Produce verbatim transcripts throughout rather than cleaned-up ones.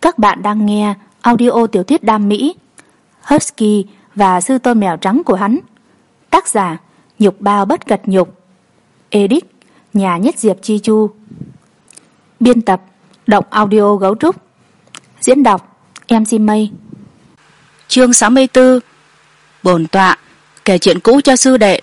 Các bạn đang nghe audio tiểu thuyết đam mỹ Husky và sư tôn mèo trắng của hắn. Tác giả Nhục Bao Bất Cật Nhục. Edit Nhà Nhất Diệp Chi Chu. Biên tập Động Audio Gấu Trúc. Diễn đọc em xê Mây. Chương sáu mươi tư. Bổn tọa kể chuyện cũ cho sư đệ.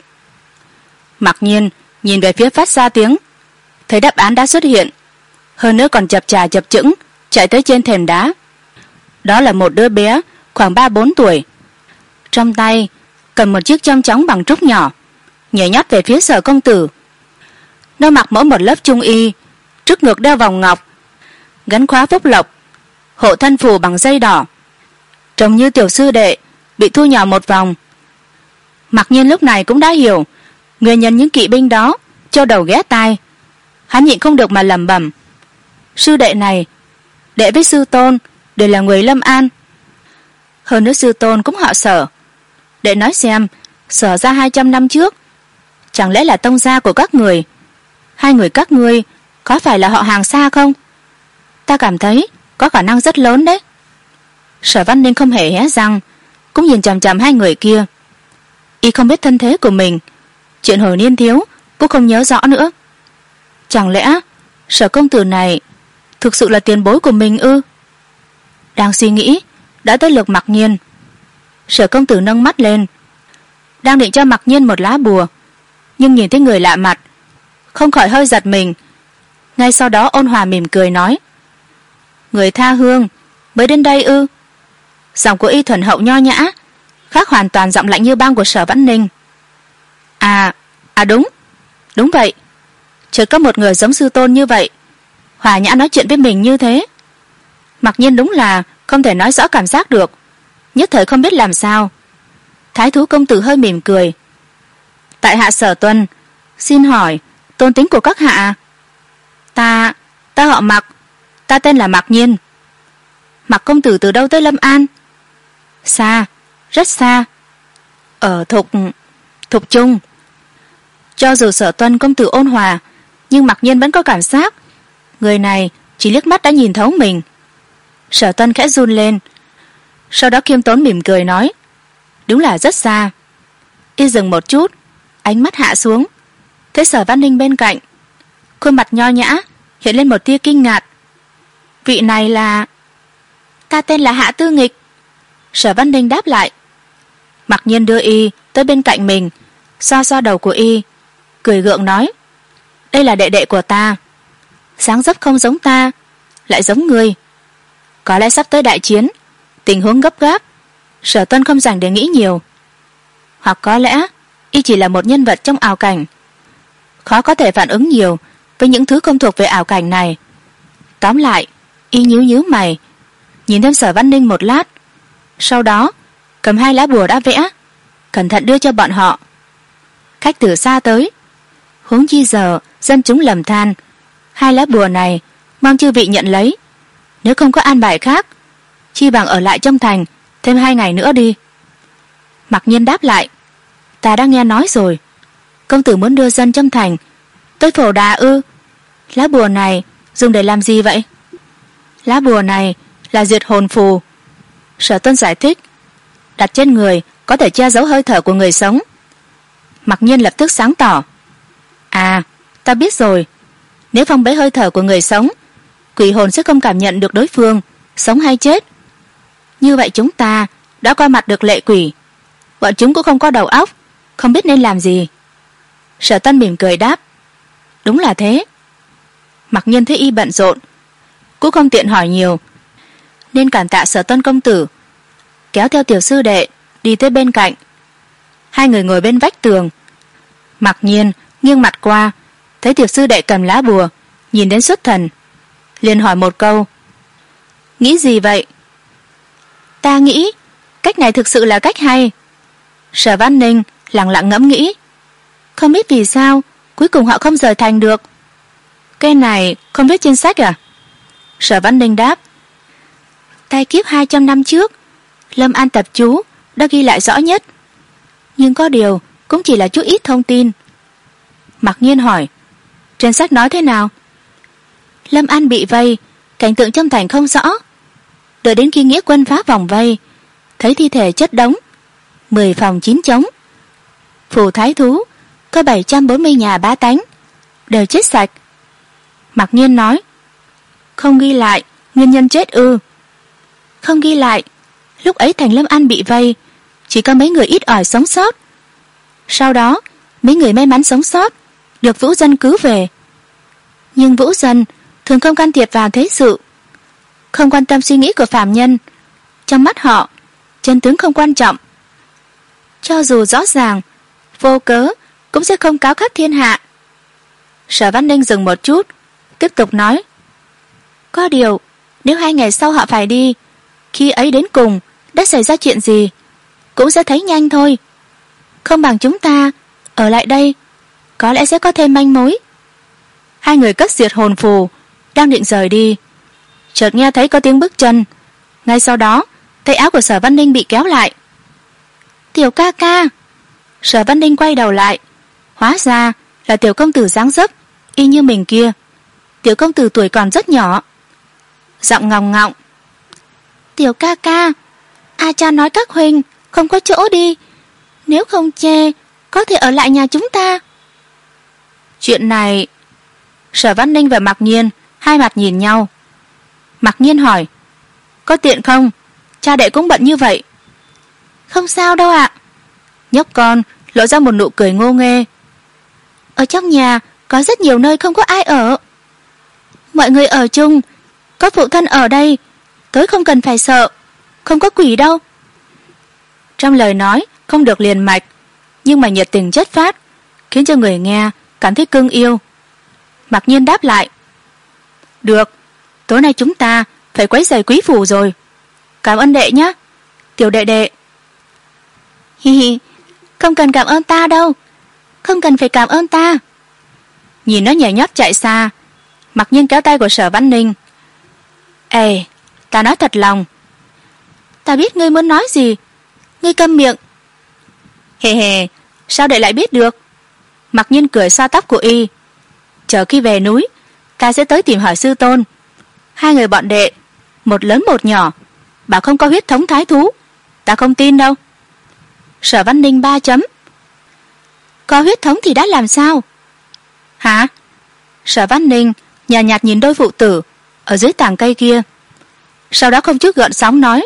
Mặc nhiên nhìn về phía phát ra tiếng, thấy đáp án đã xuất hiện, hơn nữa còn chập chà chập chững chạy tới trên thềm đá. Đó là một đứa bé khoảng ba bốn tuổi, trong tay cầm một chiếc chong chóng bằng trúc nhỏ, nhảy nhót về phía Sở công tử. Nó mặc mỗi một lớp trung y, trước ngực đeo vòng ngọc, gắn khóa phúc lộc, hộ thân phù bằng dây đỏ, trông như tiểu sư đệ bị thu nhỏ một vòng. Mặc nhiên lúc này cũng đã hiểu nguyên nhân những kỵ binh đó cho đầu ghé tai. Hắn nhịn không được mà lẩm bẩm: sư đệ này, đệ với sư tôn đều là người Lâm An, hơn nữa sư tôn cũng họ Sở. Đệ nói xem, Sở ra hai trăm năm trước chẳng lẽ là tông gia của các người? Hai người các ngươi có phải là họ hàng xa không? Ta cảm thấy có khả năng rất lớn đấy. Sở Văn Ninh không hề hé răng, cũng nhìn chằm chằm hai người kia. Y không biết thân thế của mình, chuyện hồi niên thiếu cũng không nhớ rõ nữa. Chẳng lẽ Sở công tử này thực sự là tiền bối của mình ư? Đang suy nghĩ, đã tới lượt Mặc Nhiên. Sở công tử nâng mắt lên, đang định cho Mặc Nhiên một lá bùa, nhưng nhìn thấy người lạ mặt, không khỏi hơi giật mình. Ngay sau đó ôn hòa mỉm cười nói: người tha hương mới đến đây ư? Giọng của y thuần hậu nho nhã, khác hoàn toàn giọng lạnh như băng của Sở Văn Ninh. À, à đúng, đúng vậy. Chợt có một người giống sư tôn như vậy, hòa nhã nói chuyện với mình như thế. Mặc nhiên đúng là không thể nói rõ cảm giác được, nhất thời không biết làm sao. Thái thú công tử hơi mỉm cười: tại hạ Sở Tuân, xin hỏi tôn tính của các hạ? Ta, ta họ Mặc, ta tên là Mặc Nhiên. Mặc công tử từ đâu tới Lâm An? Xa, rất xa. Ở Thục, Thục Trung. Cho dù Sở Tuân công tử ôn hòa, nhưng Mặc Nhiên vẫn có cảm giác người này chỉ liếc mắt đã nhìn thấu mình. Sở Tuân khẽ run lên, sau đó khiêm tốn mỉm cười nói: đúng là rất xa. Y dừng một chút, ánh mắt hạ xuống, thấy Sở Văn Ninh bên cạnh, khuôn mặt nho nhã hiện lên một tia kinh ngạc. Vị này là... Ta tên là Hạ Tư Nghịch. Sở Văn Ninh đáp lại. Mặc nhiên đưa y tới bên cạnh mình, xoa xoa đầu của y, cười gượng nói: đây là đệ đệ của ta, dáng dấp không giống ta, lại giống ngươi. Có lẽ sắp tới đại chiến, tình huống gấp gáp, Sở Tuân không dành để nghĩ nhiều. Hoặc có lẽ y chỉ là một nhân vật trong ảo cảnh, khó có thể phản ứng nhiều với những thứ không thuộc về ảo cảnh này. Tóm lại, y nhíu nhíu mày, nhìn thêm Sở Văn Ninh một lát, sau đó cầm hai lá bùa đã vẽ, cẩn thận đưa cho bọn họ. Khách từ xa tới, huống chi giờ dân chúng lầm than, hai lá bùa này mong chư vị nhận lấy. Nếu không có an bài khác, chi bằng ở lại trong thành thêm hai ngày nữa đi. Mặc nhiên đáp lại: ta đã nghe nói rồi, công tử muốn đưa dân trong thành tới Phổ Đà ư? Lá bùa này dùng để làm gì vậy? Lá bùa này là diệt hồn phù. Sở Tuân giải thích: đặt trên người có thể che giấu hơi thở của người sống. Mặc nhiên lập tức sáng tỏ: à, ta biết rồi. Nếu phong bế hơi thở của người sống, quỷ hồn sẽ không cảm nhận được đối phương sống hay chết. Như vậy chúng ta đã qua mặt được lệ quỷ, bọn chúng cũng không có đầu óc, không biết nên làm gì. Sở Tuân mỉm cười đáp: đúng là thế. Mặc nhiên thấy y bận rộn, cũng không tiện hỏi nhiều, nên cảm tạ Sở Tuân công tử, kéo theo tiểu sư đệ đi tới bên cạnh. Hai người ngồi bên vách tường. Mặc nhiên nghiêng mặt qua, thấy tiểu sư đệ cầm lá bùa, nhìn đến xuất thần, liền hỏi một câu: nghĩ gì vậy? Ta nghĩ cách này thực sự là cách hay. Sở Văn Ninh lặng lặng ngẫm nghĩ, không biết vì sao cuối cùng họ không rời thành được. Cái này không viết trên sách à? Sở Văn Ninh đáp: tai kiếp hai trăm năm trước, Lâm An tập chú đã ghi lại rõ nhất, nhưng có điều cũng chỉ là chút ít thông tin. Mặc nhiên hỏi: trên sách nói thế nào? Lâm An bị vây, cảnh tượng trong thành không rõ, Đợi đến khi nghĩa quân phá vòng vây, thấy thi thể chất đống, mười phòng chín trống. Phủ thái thú có bảy trăm bốn mươi nhà bá tánh đều chết sạch. Mặc Nhiên nói: Không ghi lại nguyên nhân chết ư? Không ghi lại. Lúc ấy thành Lâm An bị vây, chỉ có mấy người ít ỏi sống sót. Sau đó mấy người may mắn sống sót được Vũ Dân cứu về. Nhưng Vũ Dân thường không can thiệp vào thế sự, không quan tâm suy nghĩ của phàm nhân. Trong mắt họ, chân tướng không quan trọng. Cho dù rõ ràng, vô cớ cũng sẽ không cáo khắp thiên hạ. Sở Văn Ninh dừng một chút, tiếp tục nói: Có điều, nếu hai ngày sau họ phải đi, khi ấy đến cùng đã xảy ra chuyện gì, cũng sẽ thấy nhanh thôi. Không bằng chúng ta ở lại đây, có lẽ sẽ có thêm manh mối. Hai người cất diệt hồn phù, đang định rời đi, chợt nghe thấy có tiếng bước chân. Ngay sau đó, tay áo của Sở Văn Ninh bị kéo lại. Tiểu ca ca. Sở Văn Ninh quay đầu lại, hóa ra là tiểu công tử dáng dấp y như mình kia. Tiểu công tử tuổi còn rất nhỏ, giọng ngọng ngọng: Tiểu ca ca, A cha nói các huynh không có chỗ đi, nếu không chê có thể ở lại nhà chúng ta. Chuyện này... Sở Văn Ninh và Mặc Nhiên hai mặt nhìn nhau. Mặc Nhiên hỏi: Có tiện không? Cha đệ cũng bận như vậy. Không sao đâu ạ. Nhóc con lộ ra một nụ cười ngô nghê. Ở trong nhà có rất nhiều nơi không có ai ở. Mọi người ở chung, có phụ thân ở đây, tối không cần phải sợ, không có quỷ đâu. Trong lời nói không được liền mạch, nhưng mà nhiệt tình chất phát, khiến cho người nghe cảm thấy cưng yêu. Mặc Nhiên đáp lại: Được, tối nay chúng ta phải quấy rầy quý phủ rồi. Cảm ơn đệ nhé, tiểu đệ đệ. Hi hi, không cần cảm ơn ta đâu, không cần phải cảm ơn ta. Nhìn nó nhảy nhót chạy xa, Mặc Nhiên kéo tay của Sở Văn Ninh: Ê, ta nói thật lòng. Ta biết ngươi muốn nói gì, ngươi câm miệng. Hề hề, sao đệ lại biết được? Mặc Nhiên cười xoa tóc của y: Chờ khi về núi, ta sẽ tới tìm hỏi sư tôn. Hai người bọn đệ, một lớn một nhỏ, bảo không có huyết thống thái thú, ta không tin đâu. Sở Văn Ninh ba chấm. Có huyết thống thì đã làm sao? Hả? Sở Văn Ninh nhàn nhạt nhìn đôi phụ tử ở dưới tàng cây kia, sau đó không chút gợn sóng nói: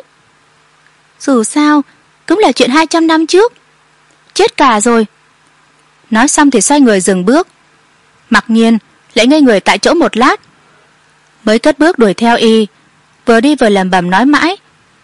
Dù sao cũng là chuyện hai trăm năm trước, chết cả rồi. Nói xong thì xoay người dừng bước. Mặc Nhiên lại ngây người tại chỗ một lát, mới cất bước đuổi theo y, vừa đi vừa lẩm bẩm nói mãi: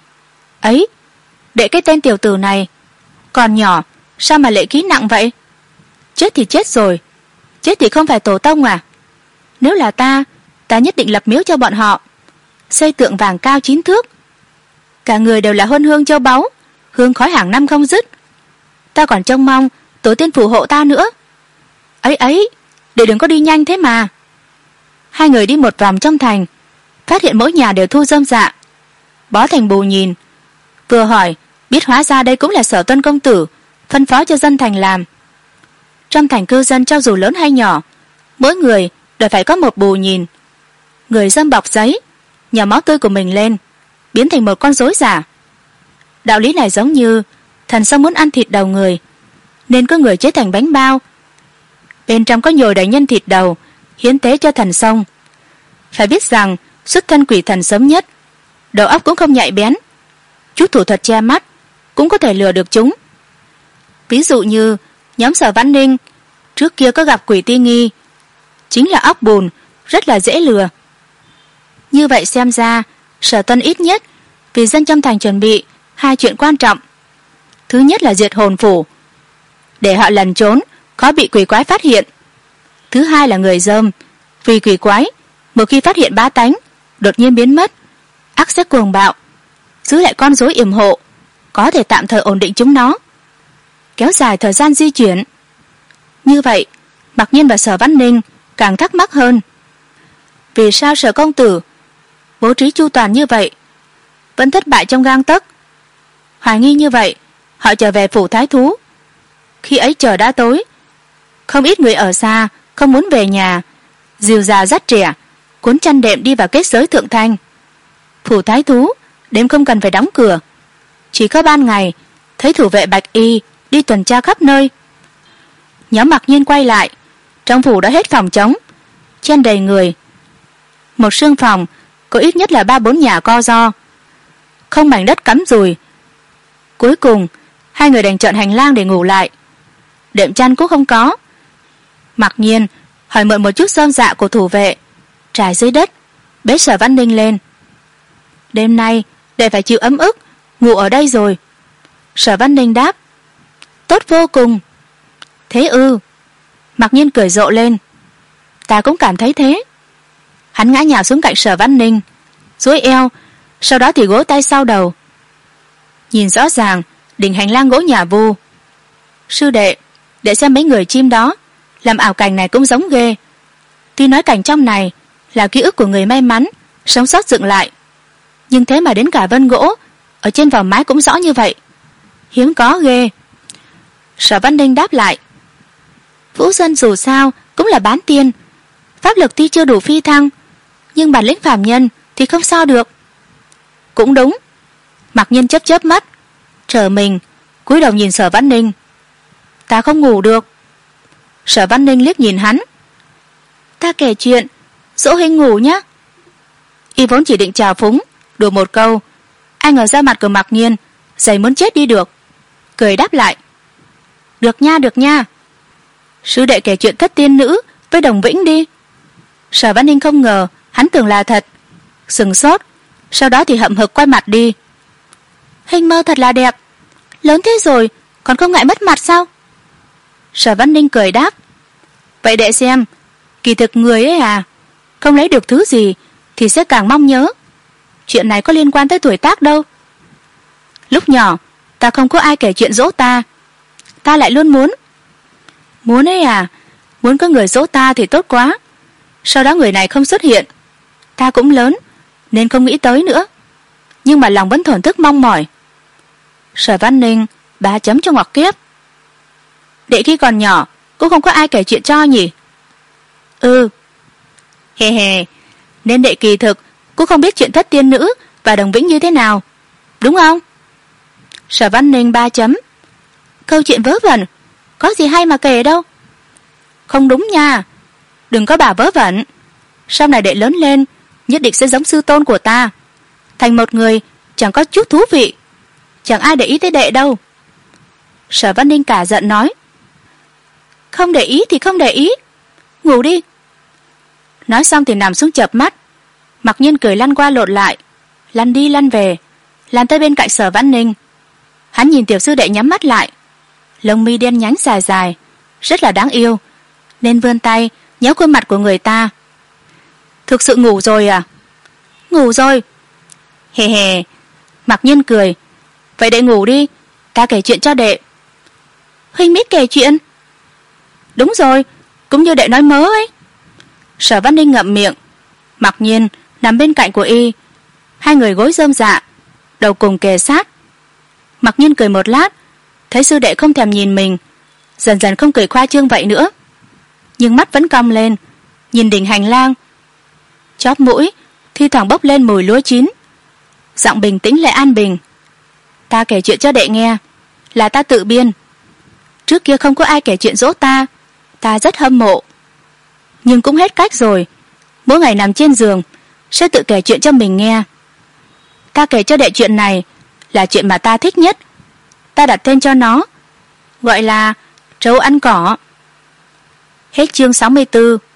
Ấy, đệ cái tên tiểu tử này còn nhỏ, sao mà lệ khí nặng vậy? Chết thì chết rồi, chết thì không phải tổ tông à? Nếu là ta, ta nhất định lập miếu cho bọn họ, xây tượng vàng cao chín thước, cả người đều là huân hương châu báu, hương khói hàng năm không dứt. Ta còn trông mong tổ tiên phù hộ ta nữa. Ấy ấy, để đừng có đi nhanh thế mà. Hai người đi một vòng trong thành, phát hiện mỗi nhà đều thu rơm dạ, bó thành bù nhìn. Vừa hỏi biết hóa ra đây cũng là Sở Tuân công tử phân phó cho dân thành làm. Trong thành cư dân cho dù lớn hay nhỏ, mỗi người đều phải có một bù nhìn. Người dâm bọc giấy, nhỏ máu tươi của mình lên, biến thành một con rối giả. Đạo lý này giống như thần sông muốn ăn thịt đầu người, nên có người chế thành bánh bao, bên trong có nhồi đầy nhân thịt đầu, hiến tế cho thần sông. Phải biết rằng xuất thân quỷ thần sớm nhất, đầu óc cũng không nhạy bén, chút thủ thuật che mắt cũng có thể lừa được chúng. Ví dụ như nhóm Sở Văn Ninh trước kia có gặp quỷ ti nghi, chính là óc bùn, rất là dễ lừa. Như vậy xem ra Sở Tuân ít nhất vì dân trong thành chuẩn bị hai chuyện quan trọng. Thứ nhất là diệt hồn phủ, để họ lần trốn khó bị quỷ quái phát hiện. Thứ hai là người dơm, vì quỷ quái một khi phát hiện bá tánh đột nhiên biến mất, ắt sẽ cuồng bạo, giữ lại con rối yểm hộ, có thể tạm thời ổn định chúng nó, kéo dài thời gian di chuyển. Như vậy Mặc Nhiên và Sở Văn Ninh càng thắc mắc hơn, vì sao Sở công tử bố trí chu toàn như vậy vẫn thất bại trong gang tấc. Hoài nghi như vậy, họ trở về phủ thái thú. Khi ấy trời đã tối, không ít người ở xa không muốn về nhà, dìu già dắt trẻ, cuốn chăn đệm đi vào kết giới thượng thanh. Phủ thái thú đêm không cần phải đóng cửa, chỉ có ban ngày thấy thủ vệ bạch y đi tuần tra khắp nơi. Nhóm Mặc Nhiên quay lại, trong phủ đã hết phòng trống, chen đầy người. Một sương phòng có ít nhất là ba bốn nhà co ro, không mảnh đất cắm rùi. Cuối cùng hai người đành chọn hành lang để ngủ lại. Đệm chăn cũng không có. Mặc Nhiên hỏi mượn một chút rơm dạ của thủ vệ trải dưới đất, bế Sở Văn Ninh lên. Đêm nay để phải chịu ấm ức, ngủ ở đây rồi. Sở Văn Ninh đáp. Tốt vô cùng. Thế ư? Mặc Nhiên cười rộ lên. Ta cũng cảm thấy thế. Hắn ngã nhào xuống cạnh Sở Văn Ninh, duỗi eo, sau đó thì gối tay sau đầu. Nhìn rõ ràng đỉnh hành lang gỗ nhà Vu. Sư đệ, để xem mấy người chim đó làm ảo cảnh này cũng giống ghê. Tuy nói cảnh trong này là ký ức của người may mắn sống sót dựng lại, nhưng thế mà đến cả vân gỗ ở trên vòm mái cũng rõ như vậy. Hiếm có ghê. Sở Văn Ninh đáp lại. Vũ Dân dù sao cũng là bán tiên, pháp lực tuy chưa đủ phi thăng, nhưng bản lĩnh phàm nhân thì không sao được. Cũng đúng. Mặc Nhiên chớp chớp mắt, trở mình cúi đầu nhìn Sở Văn Ninh. Ta không ngủ được. Sở Văn Ninh liếc nhìn hắn. Ta kể chuyện dỗ Hình ngủ nhá. Y vốn chỉ định chào phúng đùa một câu, ai ngờ ra mặt của Mặc Nhiên dày muốn chết đi được, cười đáp lại. Được nha, được nha. Sư đệ kể chuyện thất tiên nữ với Đồng Vĩnh đi. Sở Văn Ninh không ngờ hắn tưởng là thật, sừng sốt, sau đó thì hậm hực quay mặt đi. Hình mơ thật là đẹp, lớn thế rồi còn không ngại mất mặt sao? Sở Văn Ninh cười đáp. Vậy đệ xem, kỳ thực người ấy à, không lấy được thứ gì thì sẽ càng mong nhớ. Chuyện này có liên quan tới tuổi tác đâu. Lúc nhỏ ta không có ai kể chuyện dỗ ta, ta lại luôn muốn. Muốn ấy à, muốn có người dỗ ta thì tốt quá. Sau đó người này không xuất hiện, ta cũng lớn nên không nghĩ tới nữa, nhưng mà lòng vẫn thổn thức mong mỏi. Sở Văn Ninh ba chấm cho ngoặc kép. Đệ khi còn nhỏ cũng không có ai kể chuyện cho nhỉ? Ừ. Hè hè, nên đệ kỳ thực cũng không biết chuyện thất tiên nữ và Đồng Vĩnh như thế nào, đúng không? Sở Văn Ninh ba chấm. Câu chuyện vớ vẩn, có gì hay mà kể đâu. Không đúng nha, đừng có bảo vớ vẩn. Sau này đệ lớn lên nhất định sẽ giống sư tôn của ta, thành một người chẳng có chút thú vị, chẳng ai để ý tới đệ đâu. Sở Văn Ninh cả giận nói. Không để ý thì không để ý, ngủ đi. Nói xong thì nằm xuống chợp mắt. Mặc Nhiên cười lăn qua lộn lại, lăn đi lăn về, lăn tới bên cạnh Sở Văn Ninh. Hắn nhìn tiểu sư đệ nhắm mắt lại, lông mi đen nhánh dài dài, rất là đáng yêu, nên vươn tay nhéo khuôn mặt của người ta. Thực sự ngủ rồi à? Ngủ rồi. Hè hè. Mặc Nhiên cười. Vậy đệ ngủ đi, ta kể chuyện cho đệ. Huynh biết kể chuyện? Đúng rồi, cũng như đệ nói mớ ấy. Sở Văn Ninh ngậm miệng. Mặc Nhiên nằm bên cạnh của y, hai người gối rơm dạ, đầu cùng kề sát. Mặc Nhiên cười một lát, thấy sư đệ không thèm nhìn mình, dần dần không cười khoa trương vậy nữa, nhưng mắt vẫn cong lên nhìn đỉnh hành lang. Chóp mũi thi thoảng bốc lên mùi lúa chín, giọng bình tĩnh lại an bình. Ta kể chuyện cho đệ nghe là ta tự biên. Trước kia không có ai kể chuyện dỗ ta, ta rất hâm mộ, nhưng cũng hết cách rồi. Mỗi ngày nằm trên giường sẽ tự kể chuyện cho mình nghe. Ta kể cho đệ chuyện này là chuyện mà ta thích nhất. Ta đặt tên cho nó, gọi là trấu ăn cỏ. Hết chương sáu mươi tư.